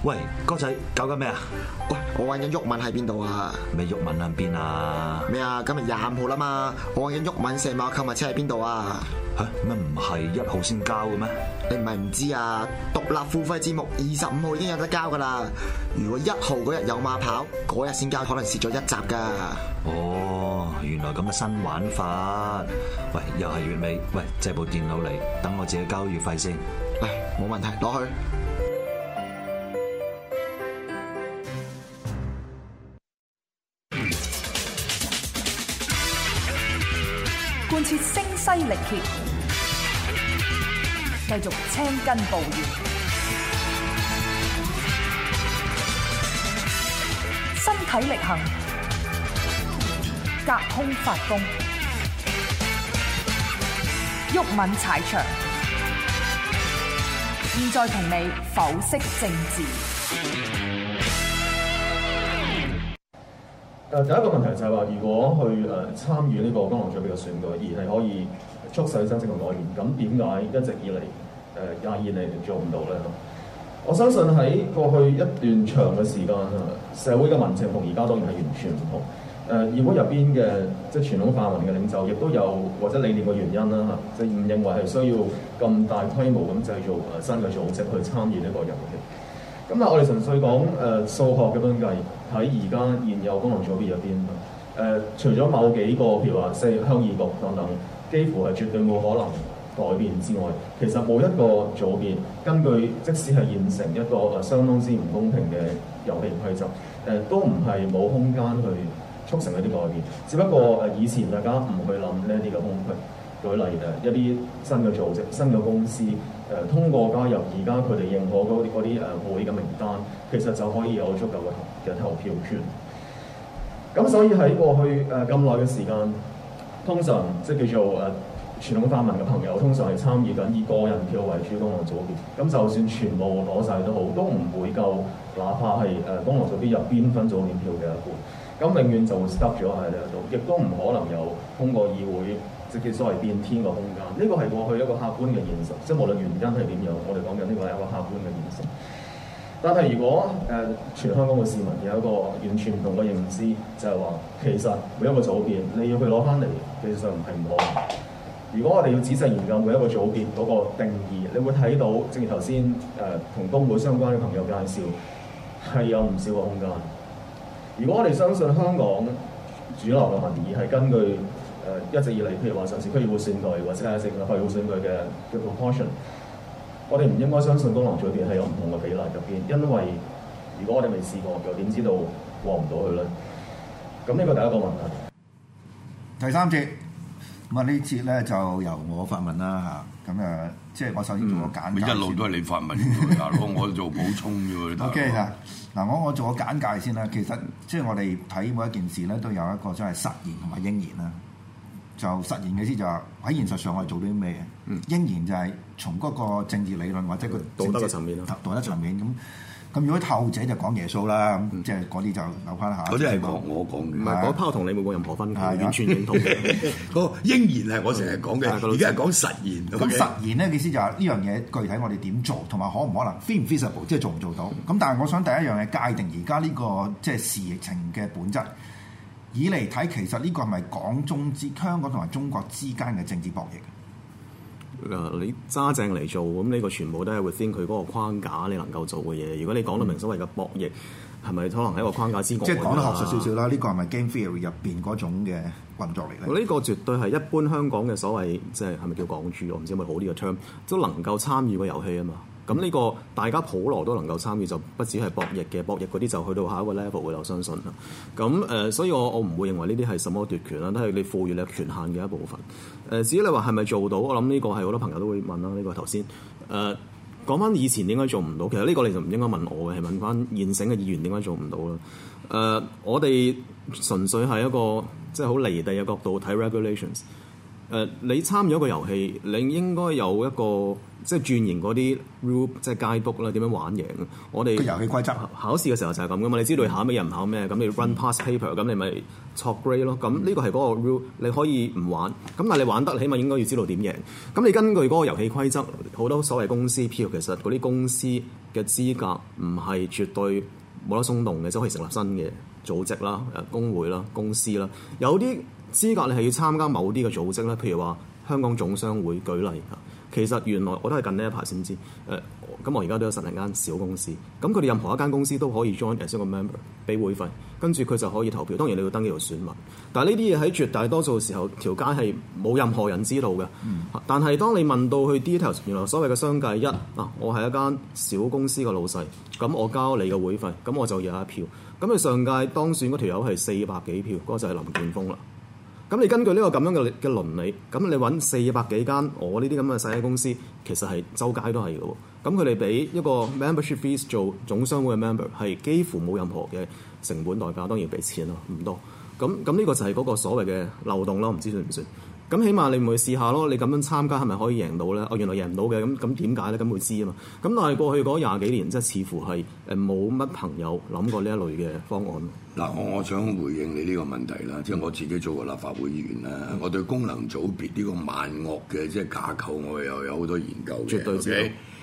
喂，哥仔搞緊咩啊？ 喂，我揾緊鬱文喺邊度啊？ 咩鬱文喺邊啊？ 咩啊？今日25號啦嘛，我揾緊鬱文成碼購物車喺邊度啊？ 嚇乜唔係1號先交嘅咩？ 你唔係唔知啊？獨立付費節目25號已經有得交噶啦。如果1號嗰日有馬跑，嗰日先交，可能蝕咗1集噶。 哦，原來咁嘅新玩法。喂，又係月尾，喂，借部電腦嚟，等我自己交月費先。 嚟，冇問題，攞去。 貫徹聲嘶力竭，繼續青筋暴現，身體力行，隔空發功，毓民踩場。現在同你剖析政治。 第一個問題就係話，如果去參與呢個功能組別嘅選舉，而係可以促使真正嘅改變，咁點解一直以嚟22年做唔到咧？我相信喺過去一段長嘅時間社會嘅民情同而家當然係完全唔同。議會入邊嘅即係傳統泛民嘅領袖，亦都有或者理念嘅原因啦，即係唔認為係需要咁大規模咁製造新嘅組織去參與呢個遊戲。咁但係我哋純粹講數學嘅分計，喺而家現有功能組別入邊，除咗某幾個譬如話即係鄉議局等等，幾乎係絕對冇可能改變之外，其實冇一個組別根據即使係現成一個相當之唔公平嘅遊戲規則，都唔係冇空間去促成一啲改變。只不過以前大家唔去諗呢一啲嘅空隙。舉例一啲新嘅組織、新嘅公司，通過加入而家佢哋認可嗰啲會嘅名單，其實就可以有足夠嘅投票權。咁所以喺過去咁耐嘅時間，通常即係叫做傳統泛民嘅朋友，通常係參與緊以個人票為主功能組別。咁就算全部攞晒都好，都唔會夠，哪怕係功能組別入邊分組點票嘅一半。咁永遠就會 stop 咗喺呢度，亦都唔可能有通過議會即係所謂變天嘅空間。呢個係過去一個客觀嘅現實，即係無論原因係點樣，我哋講緊呢個係一個客觀嘅現實。但係如果全香港嘅市民有一個完全唔同嘅認知，就係話其實每一個組別你要佢攞翻嚟，其實唔係唔可能。如果我哋要仔細研究每一個組別嗰個定義，你會睇到，正如頭先同工會相關嘅朋友介紹，係有唔少嘅空間。如果我哋相信香港主流嘅民意係根據一直以嚟，譬如話上次區議會選舉或者係成立法會選舉嘅 proportion， 我哋唔應該相信功能組別係有唔同嘅比例入邊，因為如果我哋未試過，又點知道過唔到去咧？咁呢個第一個問題。 第三節咁啊，呢節咧就由我發問啦嚇，咁即係我首先做個簡介。 一路都係你發問，大佬我做補充啫喎。 OK 嗱，我做個簡介先啦。其實即係我哋睇每一件事咧，都有一個真係實言同埋應言啦。就實言嘅意思就係喺現實上我哋做啲咩嘢，應言就係從嗰個政治理論或者個道德嘅層面咯， 道德層面咁如果後者就講耶穌啦，即係嗰啲就留翻下。 嗰啲係我講嘅， 唔係嗰 part 同你冇任何分別，完全認同嘅。 嗰個應言係我成日講嘅，而家係講實言。 咁實言咧嘅意思就係呢樣嘢具體我哋點做，同埋可唔可能 feasible， 即係做唔做到。咁但係我想第一樣嘢界定而家呢個即係事情嘅本質。以嚟睇，其實呢個係咪香港同埋中國之間嘅政治博弈？ 你揸正嚟做，咁呢個全部都係 within 佢嗰個框架，你能夠做嘅嘢。如果你講到明所謂嘅博弈，係咪可能喺個框架之外？ 即係講得學術少少啦，呢個係咪 game theory 入邊嗰種嘅運作嚟咧？ 呢個絕對係一般香港嘅所謂，即係係咪叫港豬？我唔知有冇好呢個 term，都能夠參與個遊戲啊嘛。咁呢個大家普羅都能夠參與，就不止係博弈嘅，博弈嗰啲就去到下一個 level 嘅，我相信啦。咁所以我唔會認為呢啲係什麼奪權啦，都係你賦予你嘅權限嘅一部分。至於你話係咪做到，我諗呢個係好多朋友都會問啦。呢個頭先講翻以前點解做唔到，其實呢個你就唔應該問我嘅，係問翻現成嘅議員點解做唔到啦。我哋純粹係一個即係好離地嘅角度睇 regulations。你參與一個遊戲，你應該有一個即係鑽研嗰啲 rule， 即係 guidebook 啦，點樣玩贏。我哋個遊戲規則考試嘅時候就係咁噶嘛，你知道你考咩人唔考咩，咁你 run past paper， 咁你咪錯 grade 咯。咁呢個係嗰個 rule， 你可以唔玩，咁但係你玩得，起碼應該要知道點贏。咁你根據嗰個遊戲規則，好多所謂公司票，其實嗰啲公司嘅資格唔係絕對冇得鬆動嘅，即係可以成立新嘅組織啦、工會啦、公司啦。有啲資格你係要參加某啲嘅組織咧，譬如話香港總商會舉例。其實原來我都係近呢一排先知，咁我而家都有10零間小公司，咁佢哋任何一間公司都可以 join as 一個 member， 俾會費，跟住佢就可以投票。當然你要登記做選民，但係呢啲嘢喺絕大多數時候條街係冇任何人知道嘅。但係當你問到去 details， 原來所謂嘅商界我係一間小公司嘅老細，咁我交你嘅會費，咁我就有一票。咁佢上屆當選嗰條友係400幾票，嗰個就係林健鋒啦。咁你根據呢個咁樣嘅倫理，咁你揾400幾間我呢啲咁嘅細嘅公司，其實係周街都係嘅喎。咁佢哋俾一個 membership fees 做總商會嘅 member， 係幾乎冇任何嘅成本代價，當然俾錢咯，唔多。咁呢個就係嗰個所謂嘅漏洞咯，唔知算唔算？咁起碼你唔會試下咯，你咁樣參加係咪可以贏到咧？原來贏唔到嘅，咁點解咧？咁會知啊嘛。咁但係過去嗰20幾年，即係似乎係冇乜朋友諗過呢一類嘅方案。 嗱，我想回應你呢個問題啦，即係我自己做過立法會議員啦，我對功能組別呢個萬惡嘅即係架構，我又有好多研究嘅。 絕對知道。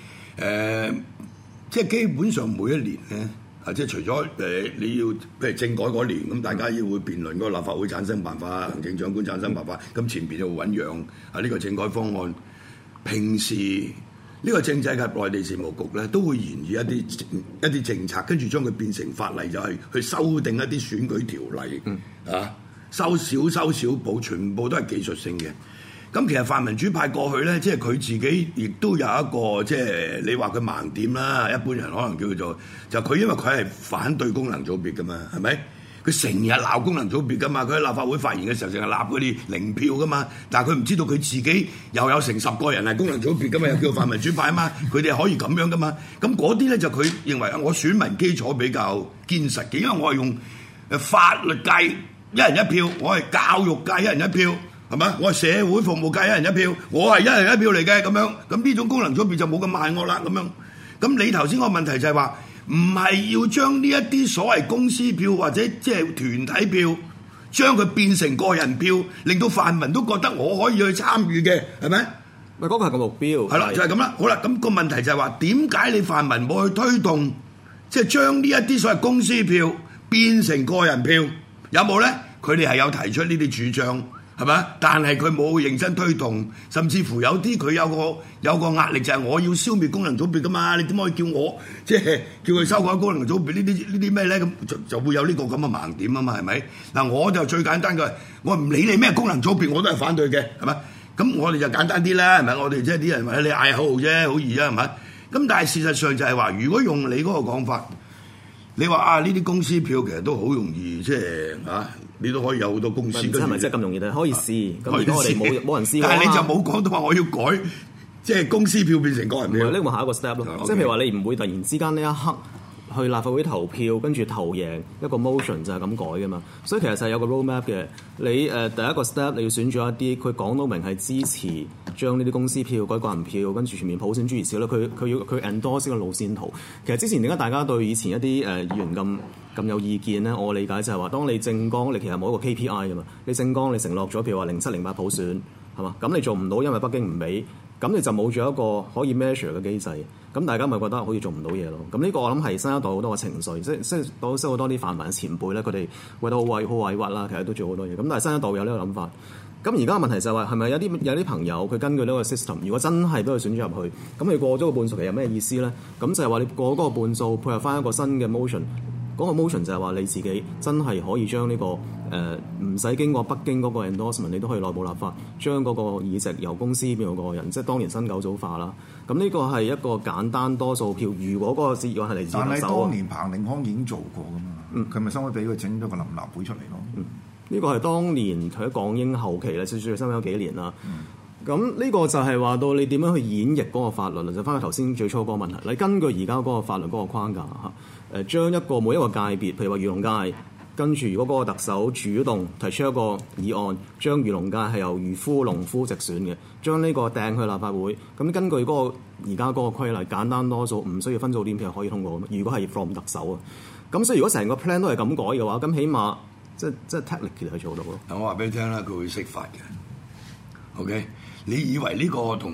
即係基本上每一年咧。即係除咗你要譬如政改嗰年，咁大家要會辯論嗰個立法會產生辦法、行政長官產生辦法，咁前邊就醖釀呢個政改方案。平時呢個政制及內地事務局咧都會研議一啲政策，跟住將佢變成法例，就係去修訂一啲選舉條例，修少補，全部都係技術性嘅。咁其實泛民主派過去咧，即係佢自己亦都有一個即係你話佢盲點啦，一般人可能叫佢做就佢，因為佢係反對功能組別噶嘛，係咪？佢成日鬧功能組別噶嘛，佢喺立法會發言嘅時候成日鬧嗰啲零票噶嘛，但係佢唔知道佢自己又有成10個人係功能組別噶嘛，又叫泛民主派啊嘛，佢哋可以咁樣噶嘛。咁嗰啲咧就佢認為我選民基礎比較堅實嘅，因為我係用法律界一人一票，我係教育界一人一票。係嘛？我係社會服務界一人一票，我係一人一票嚟嘅咁樣。咁呢種功能組別就冇咁萬惡啦咁樣。咁你頭先個問題就係話，唔係要將呢一啲所謂公司票或者即係團體票，將佢變成個人票，令到泛民都覺得我可以去參與嘅，係咪？ 咪嗰個係個目標。係啦， 就係咁啦。好啦，咁個問題就係話，點解你泛民冇去推動，即係將呢一啲所謂公司票變成個人票？有冇咧？佢哋係有提出呢啲主張。係咪？但係佢冇認真推動，甚至乎有啲佢有個壓力，就係我要消滅功能組別噶嘛？你點可以叫我即係叫佢修改功能組別呢啲咩咧？咁就會有呢個咁嘅盲點啊嘛？係咪？嗱，我就最簡單嘅，我唔理你咩功能組別，我都係反對嘅，係咪？咁我哋就簡單啲啦，係咪？我哋即係啲人話你嗌口號啫，好易啊，係咪？咁但係事實上就係話，如果用你嗰個講法，你話呢啲公司票其實都好容易，即係你都可以有好多公司。唔知係咪真係咁容易？但係可以試。咁而家我哋冇人試過。但係你就冇講到話我要改，即係公司票變成個人票。呢個下一個 step 咯。即係譬如話你唔會突然之間呢一刻去立法會投票，跟住投贏一個 motion 就係咁改噶嘛。所以其實係有個 roadmap 嘅。你第一個 step 你要選咗一啲佢講到明係支持將呢啲公司票改個人票，跟住全面普選諸如此類。佢 endorse 個路線圖。其實之前點解大家對以前一啲議員咁有意見咧？我理解就係話，當你政綱你其實冇一個 KPI 噶嘛，你政綱你承諾咗譬如話07、08普選係嘛，咁你做唔到，因為北京唔俾，咁你就冇咗一個可以 measure 嘅機制，咁大家咪覺得好似做唔到嘢咯。咁呢個我諗係新一代好多嘅情緒，即係識好多啲泛民嘅前輩咧，佢哋覺得好委屈啦，其實都做好多嘢。咁但係新一代有呢個諗法。咁而家嘅問題就係話，係咪有啲朋友佢根據呢個 system， 如果真係俾佢選咗入去，咁你過咗個半數期有咩意思咧？咁就係話你過嗰個半數配合翻一個新嘅 motion。嗰個 motion 就係話你自己真係可以將呢個唔使經過北京嗰個 endorsement， 你都可以內部立法，將嗰個議席由公司變到個人，即係當年新九組化啦。咁呢個係一個簡單多數票。如果嗰個議案係嚟自特首， 但係當年彭定康已經做過噶嘛，佢咪收尾俾佢整咗個臨立會出嚟咯。 呢個係當年佢喺港英後期咧，最收尾有幾年啦。咁呢個就係話到你點樣去演繹嗰個法律啦，就翻去頭先最初嗰個問題。你根據而家嗰個法律嗰個框架嚇，將每一個界別，譬如話漁農界，跟住如果嗰個特首主動提出一個議案，將漁農界係由漁夫、農夫直選嘅，將呢個掟去立法會。咁根據嗰個而家嗰個規例，簡單多數，唔需要分組點票可以通過。如果係 from 特首啊，咁所以如果成個 plan 都係咁改嘅話，咁起碼即係 technically 係做到咯。 我話俾你聽啦，佢會釋法嘅。OK。你以為呢個同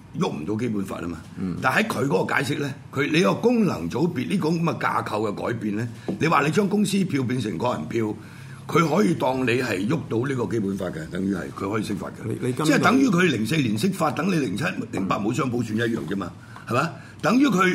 喐唔到基本法啊嘛。但喺佢嗰個解釋咧，你個功能組別呢個咁嘅架構嘅改變咧，你話你將公司票變成個人票，佢可以當你係喐到呢個基本法嘅，等於係佢可以釋法嘅。即係等於佢04年釋法，等你07、08冇雙普選一樣啫嘛，係嘛？等於佢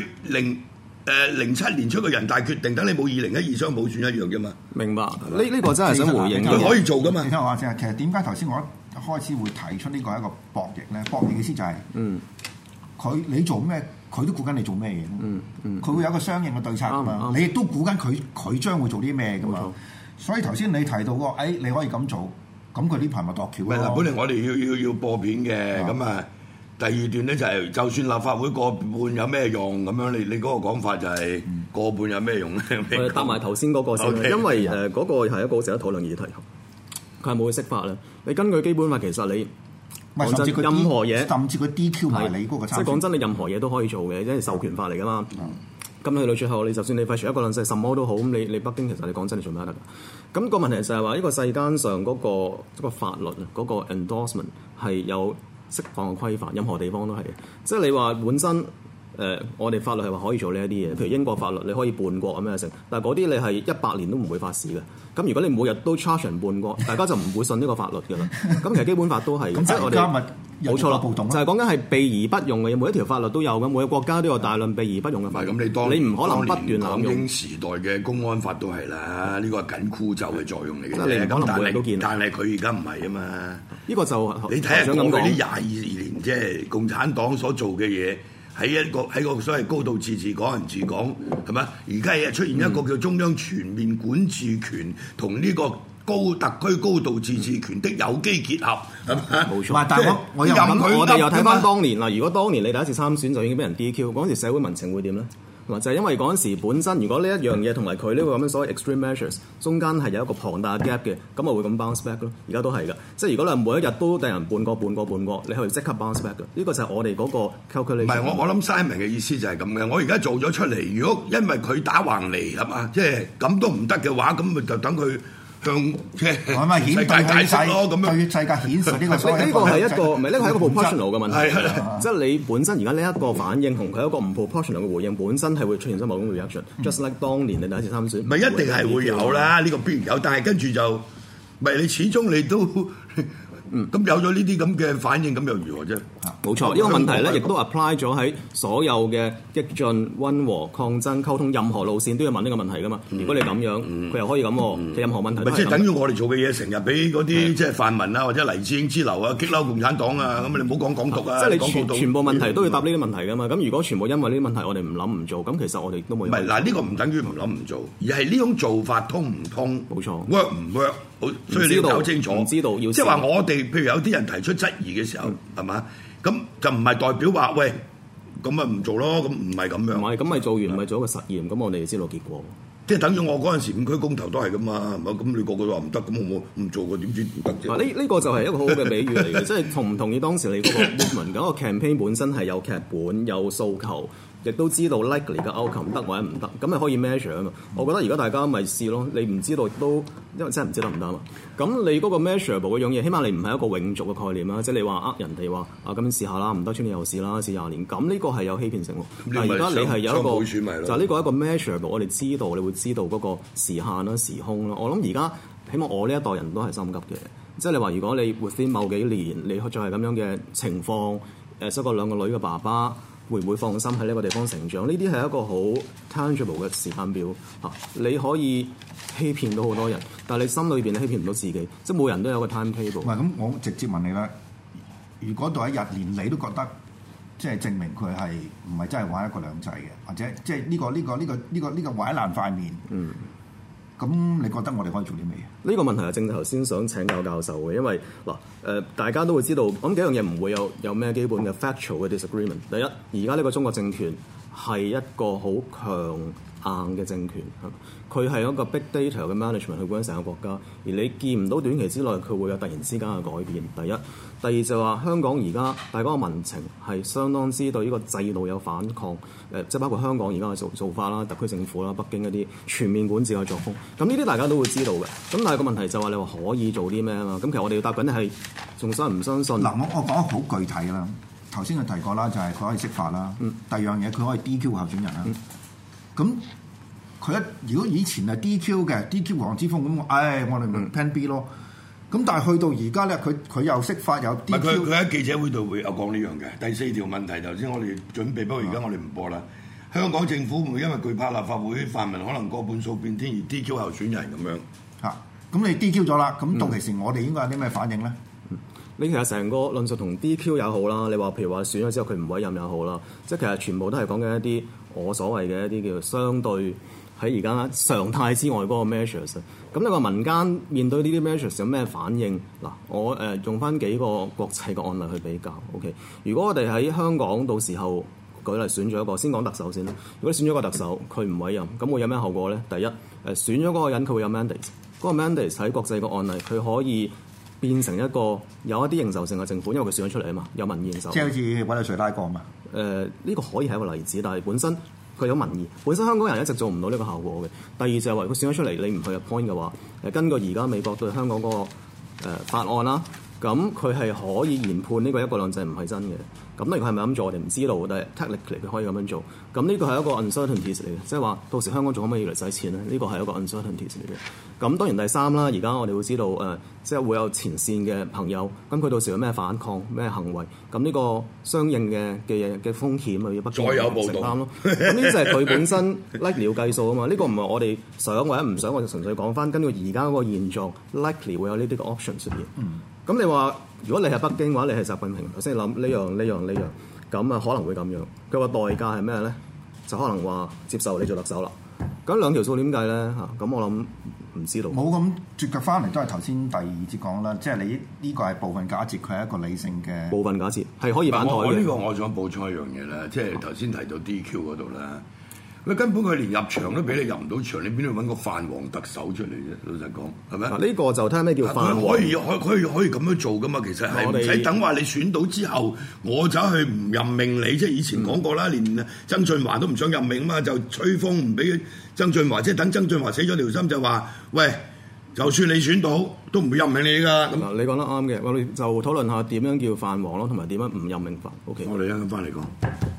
07年出個人大決定，等你冇2012雙普選一樣啫嘛。 明白？呢個真係想回應， 佢可以做噶嘛？ 你聽我話先，其實點解頭先我一開始會提出呢個係一個博弈咧？博弈嘅意思就係，你做咩，佢都估緊你做咩嘢。佢會有一個相應嘅對策噶嘛。你亦都估緊佢將會做啲咩噶嘛。所以頭先你提到個，你可以咁做，咁佢呢排咪度橋咯。 嗱，本嚟我哋要播片嘅，咁啊。第二段咧就係，就算立法會過半有咩用咁樣？你嗰個講法就係過半有咩用咧？ 我哋答埋頭先嗰個先， Okay. 因為嗰個係一個好值得討論嘅議題。佢係冇去釋法咧。你根據基本法，其實你講真，任何嘢， 甚至佢 DQ 埋你嗰個參選， 即係講真，你任何嘢都可以做嘅，因為授權法嚟噶嘛。咁去到最後，你就算你廢除一個論誓，什麼都好，咁你北京其實你講真，你做咩得㗎？咁個問題就係話，呢個世間上嗰個法律嗰個 endorsement 係有釋放嘅規範，任何地方都係嘅。即係你話本身我哋法律係話可以做呢一啲嘢，譬如英國法律你可以叛國咁咩成，但係嗰啲你係100年都唔會發事嘅。咁如果你每日都 charge 人叛國，大家就唔會信呢個法律㗎啦。咁其實基本法都係，即係我哋冇錯啦，就係講緊係避而不用嘅嘢，每一條法律都有嘅，每個國家都有大量避而不用嘅法律。 咁你唔可能不斷濫用。 港英時代嘅公安法都係啦，呢個係緊箍咒嘅作用嚟嘅。 你唔可能每日都見。 但係佢而家唔係啊嘛。 呢個就你睇下過去啲22年，即係共產黨所做嘅嘢。喺個所謂高度自治港人治港係咪？而家係出現一個叫中央全面管治權同呢個特區高度自治權的有機結合係咪？冇錯。 但係我哋又睇翻當年啦。如果當年你第一次參選就已經俾人 DQ，嗰陣時社會民情會點咧？就係因為嗰陣時本身，如果呢一樣嘢同埋佢呢個咁樣所謂 extreme measures 中間係有一個龐大嘅 gap 嘅，咁咪會咁 bounce back 咯。而家都係㗎，即係如果你每一日都掟人半個，你可以即刻 bounce back 㗎。呢個就係我哋嗰個 calculation。唔係我諗 Simon 嘅意思就係咁嘅。我而家做咗出嚟，如果因為佢打橫嚟係嘛，即係咁都唔得嘅話，咁咪就等佢。向即係世界解釋咯，咁樣對世界顯示呢個呢個係一個唔係呢個係一個 proportional 嘅問題，即係你本身而家呢一個反應同佢一個唔 proportional 嘅回應，本身係會出現咗某種 reaction。Just like 當年你第一次參選， 咪一定係會有啦，呢個必然有，但係跟住就咪你始終你都。咁有咗呢啲咁嘅反應，咁又如何啫？ 冇錯，呢個問題咧，亦都 apply 咗喺所有嘅激進、溫和、抗爭、溝通任何路線都要問呢個問題噶嘛。如果你咁樣，佢又可以咁，任何問題都係。 即係等於我哋做嘅嘢，成日俾嗰啲即係泛民啊，或者黎智英之流啊，激嬲共產黨啊，咁你唔好講港獨啊。 即係你全部問題都要答呢啲問題噶嘛。咁如果全部因為呢啲問題，我哋唔諗唔做，咁其實我哋都冇。唔係嗱，呢個唔等於唔諗唔做，而係呢種做法通唔通？ 冇錯 ，work 唔 work？所以你要搞清楚， 唔知道要即係話我哋，譬如有啲人提出質疑嘅時候，係嘛？咁就唔係代表話喂，咁咪唔做咯？咁唔係咁樣。 唔係，咁咪做完咪做一個實驗，咁我哋知道結果。 即係等於我嗰陣時5區公投都係噶嘛，係咪？咁你個個都話唔得，咁我唔做過點知唔得啫？ 呢個就係一個好好嘅比喻嚟嘅，即係同唔同意當時你嗰個 movement 嗰個 campaign 本身係有劇本、有訴求。亦都知道 likely 嘅 outcome 得或者唔得，咁咪可以 measure 啊嘛。我覺得而家大家咪試咯，你唔知道都因為真係唔知得唔得啊嘛。咁你嗰個 measurable 嗰樣嘢，起碼你唔係一個永續嘅概念啦，即係你話人哋話咁試下啦，唔得出年又試啦，試20年，咁呢個係有欺騙性喎。但係而家你係有一個就係呢個一個 measurable，我哋知道你會知道嗰個時限啦、時空啦。我諗而家起碼我呢一代人都係心急嘅，即係你話如果你 within 某幾年你再係咁樣嘅情況，收個2個女嘅爸爸。會唔會放心喺呢個地方成長？呢啲係一個好 tangible 嘅時間表嚇，你可以欺騙到好多人，但係你心裏邊欺騙唔到自己，即係每人都有個 timetable。 唔係咁，我直接問你啦。如果到一日連你都覺得即係證明佢係唔係真係玩一國兩制嘅，或者即係呢個毀爛塊面，咁你覺得我哋可以做啲咩？ 呢個問題係正頭先想請教教授嘅，因為大家都會知道，咁幾樣嘢唔會有咩基本嘅 factual 嘅 disagreement。第一，而家呢個中國政權係一個好強硬嘅政權，佢係一個 big data 嘅 management 去管成個國家，而你見唔到短期之內佢會有突然之間嘅改變。第一，第二就話香港而家大家嘅民情係相當之對呢個制度有反抗，即係包括香港而家嘅做法啦、特區政府啦、北京一啲全面管治嘅作風。咁呢啲大家都會知道嘅。咁但係個問題就話你話可以做啲咩啊嘛？咁其實我哋要答緊係仲相唔相信？ 嗱，我講得好具體啦。 頭先佢提過啦，就係佢可以釋法啦。第二樣嘢佢可以 DQ 候選人啦。咁佢如果以前係 DQ 嘅 DQ 黃之鋒咁，我哋咪 Plan B 咯。咁但係去到而家咧，佢又釋法有 DQ。 佢喺記者會度會有講呢樣嘅。第4條問題頭先我哋準備，不過而家我哋唔播啦。香港政府會唔會因為懼怕立法會泛民可能過半數變天而 DQ 候選人咁樣？ 嚇，咁你 DQ 咗啦，咁到期時我哋應該有啲咩反應咧？ 你其實成個論述同 DQ 也好啦，你話譬如話選咗之後佢唔委任也好啦，即係其實全部都係講緊一啲我所謂嘅一啲叫做相對喺而家常態之外嗰個 measures。咁你話民間面對呢啲 measures 有咩反應？嗱，我用翻幾個國際嘅案例去比較。OK， 如果我哋喺香港到時候舉例選咗一個，先講特首先啦。如果你選咗個特首，佢唔委任，咁會有咩後果咧？第一，選咗嗰個人佢會有 mandate，嗰個 mandate 喺國際嘅案例，佢可以變成一個有一啲認受性嘅政府，因為佢選咗出嚟啊嘛，有民意認受。 即係好似委內瑞拉個嘛？ 呢個可以係一個例子，但係本身佢有民意，本身香港人一直做唔到呢個效果嘅。第二就係話佢選咗出嚟，你唔去 appoint 嘅話，根據而家美國對香港嗰個法案啦，咁佢係可以研判呢個一國兩制唔係真嘅。咁佢係咪咁做，我哋唔知道，但係 technically 佢可以咁樣做。咁呢個係一個 uncertainties 嚟嘅，即係話到時香港仲可唔可以嚟使錢咧？呢個係一個 uncertainties 嚟嘅。咁當然第三啦，而家我哋會知道即係會有前線嘅朋友，咁佢到時有咩反抗、咩行為，咁呢個相應嘅風險要不斷承擔咯。咁呢就係佢本身 likely 要計數啊嘛。呢個唔係我哋想或者唔想，我就純粹講翻根據而家嗰個現狀 likely 會有呢啲嘅 option 出現。咁你話如果你係北京嘅話，你係習近平，頭先諗呢樣，咁啊可能會咁樣。佢話代價係咩咧？就可能話接受你做特首啦。咁兩條數點計咧？咁我諗唔知道。 冇咁絕腳翻嚟，都係頭先第二節講啦。即係你呢個係部分假設，佢係一個理性嘅部分假設，係可以反台嘅。 我呢個我想補充一樣嘢咧，即係頭先提到 DQ 嗰度啦。佢根本佢連入場都俾你入唔到場，你邊度揾個泛黃特首出嚟啫？老實講，係咪？ 呢個就睇下咩叫泛黃。 可以咁樣做噶嘛？其實係唔使等話你選到之後，我走去唔任命你。即係以前講過啦，連曾俊華都唔想任命嘛，就吹風唔俾曾俊華，即係等曾俊華死咗條心就話：喂，就算你選到，都唔會任命你㗎。咁你講得啱嘅，我哋就討論下點樣叫泛黃咯，同埋點樣唔任命法。OK， 我哋一陣間翻嚟講。